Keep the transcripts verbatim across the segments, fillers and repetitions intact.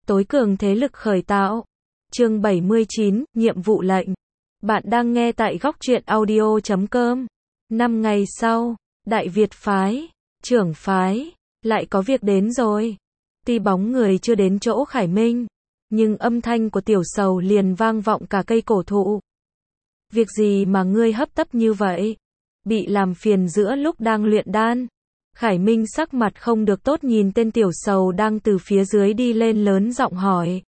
Tối cường thế lực khởi tạo. Chương bảy mươi chín, nhiệm vụ lệnh. Bạn đang nghe tại góc truyện audio chấm com. Năm ngày sau, Đại Việt phái, trưởng phái, lại có việc đến rồi. Tuy bóng người chưa đến chỗ Khải Minh, nhưng âm thanh của Tiểu Sầu liền vang vọng cả cây cổ thụ. Việc gì mà ngươi hấp tấp như vậy? Bị làm phiền giữa lúc đang luyện đan. Khải Minh sắc mặt không được tốt nhìn tên Tiểu Sầu đang từ phía dưới đi lên lớn giọng hỏi.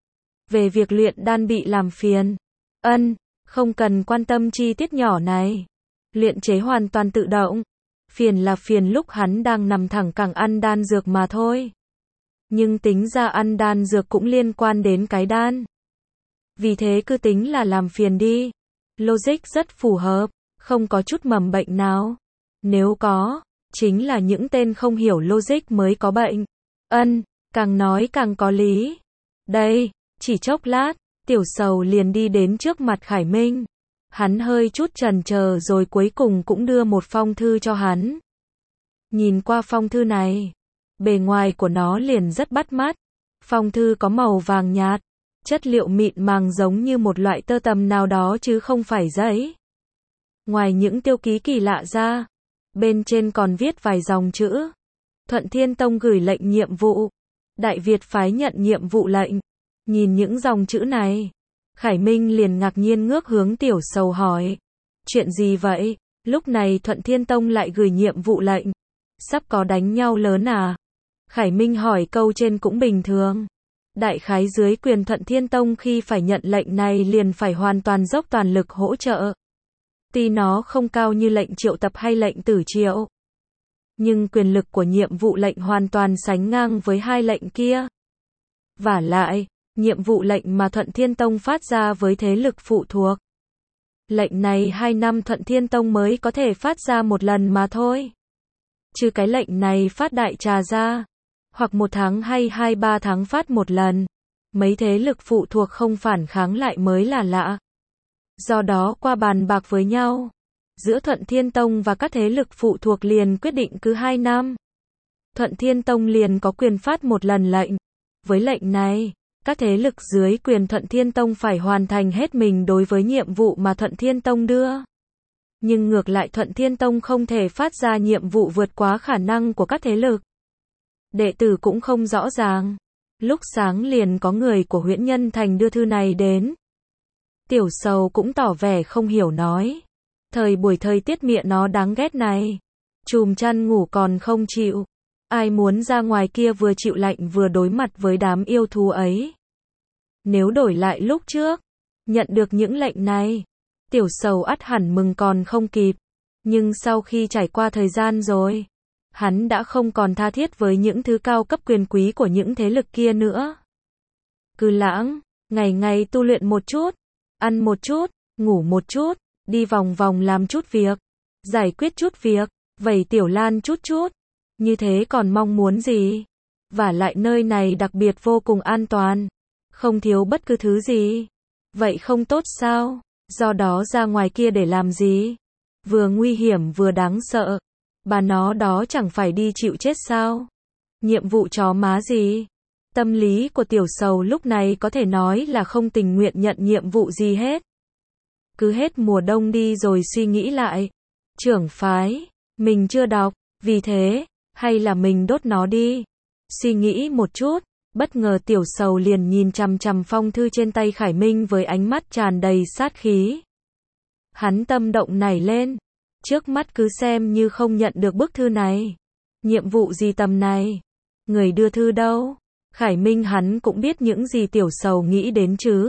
Về việc luyện đan bị làm phiền. Ân, không cần quan tâm chi tiết nhỏ này. Luyện chế hoàn toàn tự động. Phiền là phiền lúc hắn đang nằm thẳng cẳng ăn đan dược mà thôi. Nhưng tính ra ăn đan dược cũng liên quan đến cái đan. Vì thế cứ tính là làm phiền đi. Logic rất phù hợp, không có chút mầm bệnh nào. Nếu có, chính là những tên không hiểu logic mới có bệnh. Ân, càng nói càng có lý. Đây, chỉ chốc lát, Tiểu Sầu liền đi đến trước mặt Khải Minh. Hắn hơi chút chần chờ rồi cuối cùng cũng đưa một phong thư cho hắn. Nhìn qua phong thư này, bề ngoài của nó liền rất bắt mắt. Phong thư có màu vàng nhạt, chất liệu mịn màng giống như một loại tơ tằm nào đó chứ không phải giấy. Ngoài những tiêu ký kỳ lạ ra, bên trên còn viết vài dòng chữ. Thuận Thiên Tông gửi lệnh nhiệm vụ. Đại Việt phái nhận nhiệm vụ lệnh. Nhìn những dòng chữ này, Khải Minh liền ngạc nhiên ngước hướng Tiểu Sầu hỏi. Chuyện gì vậy? Lúc này Thuận Thiên Tông lại gửi nhiệm vụ lệnh. Sắp có đánh nhau lớn à? Khải Minh hỏi câu trên cũng bình thường. Đại khái dưới quyền Thuận Thiên Tông khi phải nhận lệnh này liền phải hoàn toàn dốc toàn lực hỗ trợ. Tuy nó không cao như lệnh triệu tập hay lệnh tử triệu, nhưng quyền lực của nhiệm vụ lệnh hoàn toàn sánh ngang với hai lệnh kia. Vả lại, nhiệm vụ lệnh mà Thuận Thiên Tông phát ra với thế lực phụ thuộc. Lệnh này hai năm Thuận Thiên Tông mới có thể phát ra một lần mà thôi. Chứ cái lệnh này phát đại trà ra, hoặc một tháng hay hai ba tháng phát một lần. Mấy thế lực phụ thuộc không phản kháng lại mới là lạ. Do đó qua bàn bạc với nhau, giữa Thuận Thiên Tông và các thế lực phụ thuộc liền quyết định cứ hai năm. Thuận Thiên Tông liền có quyền phát một lần lệnh. Với lệnh này, các thế lực dưới quyền Thuận Thiên Tông phải hoàn thành hết mình đối với nhiệm vụ mà Thuận Thiên Tông đưa. Nhưng ngược lại Thuận Thiên Tông không thể phát ra nhiệm vụ vượt quá khả năng của các thế lực. Đệ tử cũng không rõ ràng. Lúc sáng liền có người của Huyễn Nhân Thành đưa thư này đến. Tiểu Sầu cũng tỏ vẻ không hiểu nói. Thời buổi thời tiết mịa nó đáng ghét này. Chùm chăn ngủ còn không chịu. Ai muốn ra ngoài kia vừa chịu lạnh vừa đối mặt với đám yêu thú ấy. Nếu đổi lại lúc trước, nhận được những lệnh này, Tiểu Sầu ắt hẳn mừng còn không kịp. Nhưng sau khi trải qua thời gian rồi, hắn đã không còn tha thiết với những thứ cao cấp quyền quý của những thế lực kia nữa. Cứ lãng, ngày ngày tu luyện một chút, ăn một chút, ngủ một chút, đi vòng vòng làm chút việc, giải quyết chút việc, vẩy tiểu lan chút chút. Như thế còn mong muốn gì? Vả lại nơi này đặc biệt vô cùng an toàn, không thiếu bất cứ thứ gì. Vậy không tốt sao? Do đó ra ngoài kia để làm gì? Vừa nguy hiểm vừa đáng sợ. Bà nó đó chẳng phải đi chịu chết sao? Nhiệm vụ chó má gì? Tâm lý của Tiểu Sầu lúc này có thể nói là không tình nguyện nhận nhiệm vụ gì hết. Cứ hết mùa đông đi rồi suy nghĩ lại. Trưởng phái, mình chưa đọc, vì thế, hay là mình đốt nó đi. Suy nghĩ một chút, bất ngờ Tiểu Sầu liền nhìn chằm chằm phong thư trên tay Khải Minh với ánh mắt tràn đầy sát khí. Hắn tâm động nảy lên. Trước mắt cứ xem như không nhận được bức thư này. Nhiệm vụ gì tầm này? Người đưa thư đâu? Khải Minh hắn cũng biết những gì Tiểu Sầu nghĩ đến chứ.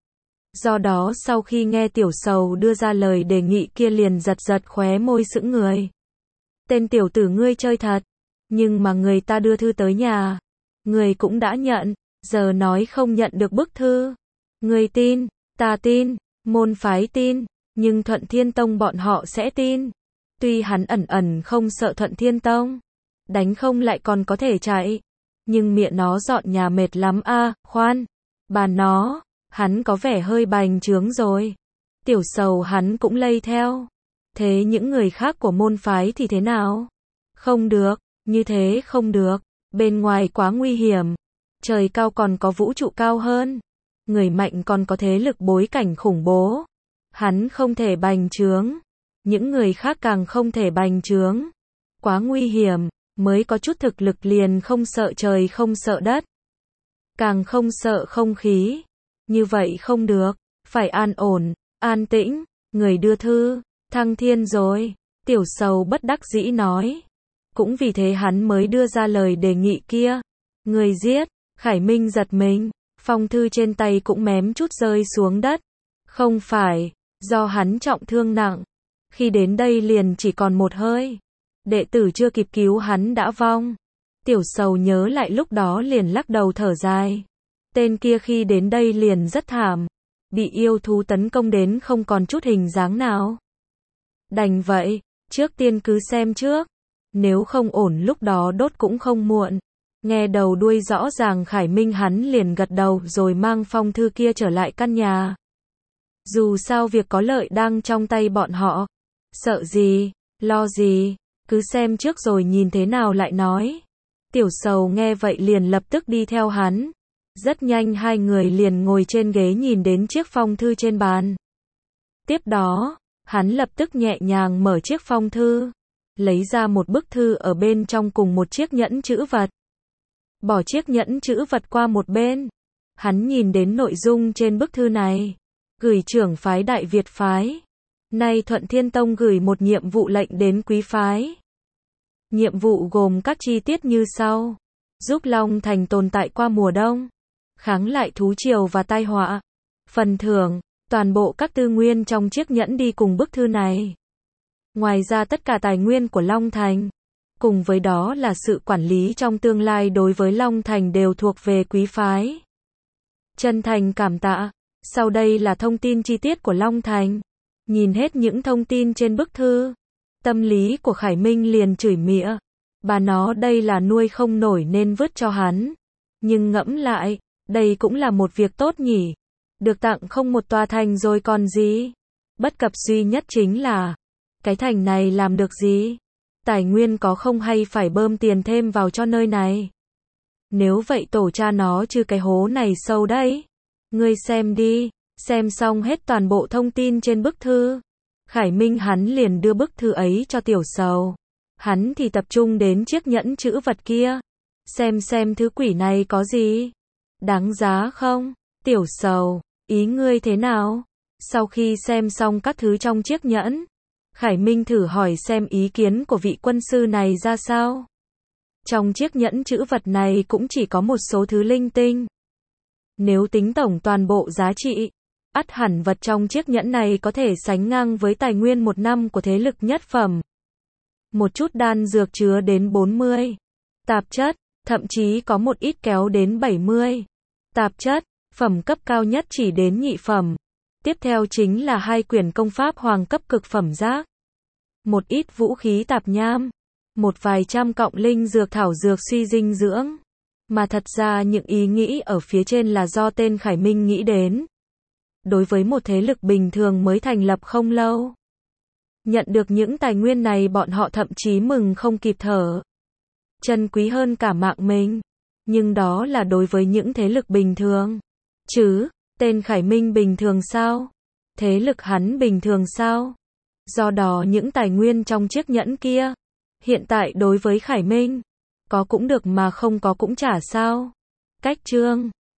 Do đó sau khi nghe Tiểu Sầu đưa ra lời đề nghị kia liền giật giật khóe môi sững người. Tên tiểu tử ngươi chơi thật. Nhưng mà người ta đưa thư tới nhà. Người cũng đã nhận. Giờ nói không nhận được bức thư. Người tin, ta tin, môn phái tin. Nhưng Thuận Thiên Tông bọn họ sẽ tin. Tuy hắn ẩn ẩn không sợ Thuận Thiên Tông. Đánh không lại còn có thể chạy. Nhưng miệng nó dọn nhà mệt lắm a à, khoan. Bà nó, hắn có vẻ hơi bành trướng rồi. Tiểu Sầu hắn cũng lây theo. Thế những người khác của môn phái thì thế nào? Không được, như thế không được. Bên ngoài quá nguy hiểm. Trời cao còn có vũ trụ cao hơn. Người mạnh còn có thế lực bối cảnh khủng bố. Hắn không thể bành trướng. Những người khác càng không thể bành trướng. Quá nguy hiểm, mới có chút thực lực liền không sợ trời không sợ đất. Càng không sợ không khí. Như vậy không được, phải an ổn, an tĩnh, người đưa thư, thăng thiên rồi. Tiểu Sầu bất đắc dĩ nói. Cũng vì thế hắn mới đưa ra lời đề nghị kia. Người giết, Khải Minh giật mình, phong thư trên tay cũng mém chút rơi xuống đất. Không phải, do hắn trọng thương nặng. Khi đến đây liền chỉ còn một hơi. Đệ tử chưa kịp cứu hắn đã vong. Tiểu Sầu nhớ lại lúc đó liền lắc đầu thở dài. Tên kia khi đến đây liền rất thảm. Bị yêu thú tấn công đến không còn chút hình dáng nào. Đành vậy, trước tiên cứ xem trước. Nếu không ổn lúc đó đốt cũng không muộn. Nghe đầu đuôi rõ ràng Khải Minh hắn liền gật đầu rồi mang phong thư kia trở lại căn nhà. Dù sao việc có lợi đang trong tay bọn họ. Sợ gì, lo gì, cứ xem trước rồi nhìn thế nào lại nói. Tiểu Sầu nghe vậy liền lập tức đi theo hắn. Rất nhanh hai người liền ngồi trên ghế nhìn đến chiếc phong thư trên bàn. Tiếp đó, hắn lập tức nhẹ nhàng mở chiếc phong thư. Lấy ra một bức thư ở bên trong cùng một chiếc nhẫn chữ vật. Bỏ chiếc nhẫn chữ vật qua một bên. Hắn nhìn đến nội dung trên bức thư này. Gửi trưởng phái Đại Việt phái. Nay Thuận Thiên Tông gửi một nhiệm vụ lệnh đến quý phái. Nhiệm vụ gồm các chi tiết như sau. Giúp Long Thành tồn tại qua mùa đông. Kháng lại thú triều và tai họa. Phần thưởng, toàn bộ các tư nguyên trong chiếc nhẫn đi cùng bức thư này. Ngoài ra tất cả tài nguyên của Long Thành. Cùng với đó là sự quản lý trong tương lai đối với Long Thành đều thuộc về quý phái. Chân thành cảm tạ. Sau đây là thông tin chi tiết của Long Thành. Nhìn hết những thông tin trên bức thư. Tâm lý của Khải Minh liền chửi mỉa. Bà nó đây là nuôi không nổi nên vứt cho hắn. Nhưng ngẫm lại, đây cũng là một việc tốt nhỉ. Được tặng không một tòa thành rồi còn gì. Bất cập duy nhất chính là, cái thành này làm được gì? Tài nguyên có không hay phải bơm tiền thêm vào cho nơi này? Nếu vậy tổ cha nó chứ cái hố này sâu đấy. Ngươi xem đi, xem xong hết toàn bộ thông tin trên bức thư. Khải Minh hắn liền đưa bức thư ấy cho Tiểu Sầu. Hắn thì tập trung đến chiếc nhẫn chữ vật kia. Xem xem thứ quỷ này có gì? Đáng giá không? Tiểu Sầu, ý ngươi thế nào? Sau khi xem xong các thứ trong chiếc nhẫn, Khải Minh thử hỏi xem ý kiến của vị quân sư này ra sao. Trong chiếc nhẫn chữ vật này cũng chỉ có một số thứ linh tinh. Nếu tính tổng toàn bộ giá trị, ắt hẳn vật trong chiếc nhẫn này có thể sánh ngang với tài nguyên một năm của thế lực nhất phẩm. Một chút đan dược chứa đến bốn mươi. Tạp chất, thậm chí có một ít kéo đến bảy mươi. Tạp chất, phẩm cấp cao nhất chỉ đến nhị phẩm. Tiếp theo chính là hai quyển công pháp hoàng cấp cực phẩm giác. Một ít vũ khí tạp nham. Một vài trăm cọng linh dược thảo dược suy dinh dưỡng. Mà thật ra những ý nghĩ ở phía trên là do tên Khải Minh nghĩ đến. Đối với một thế lực bình thường mới thành lập không lâu. Nhận được những tài nguyên này bọn họ thậm chí mừng không kịp thở. Chân quý hơn cả mạng mình. Nhưng đó là đối với những thế lực bình thường. Chứ, tên Khải Minh bình thường sao? Thế lực hắn bình thường sao? Do đó những tài nguyên trong chiếc nhẫn kia, hiện tại đối với Khải Minh, có cũng được mà không có cũng chả sao. Cách chương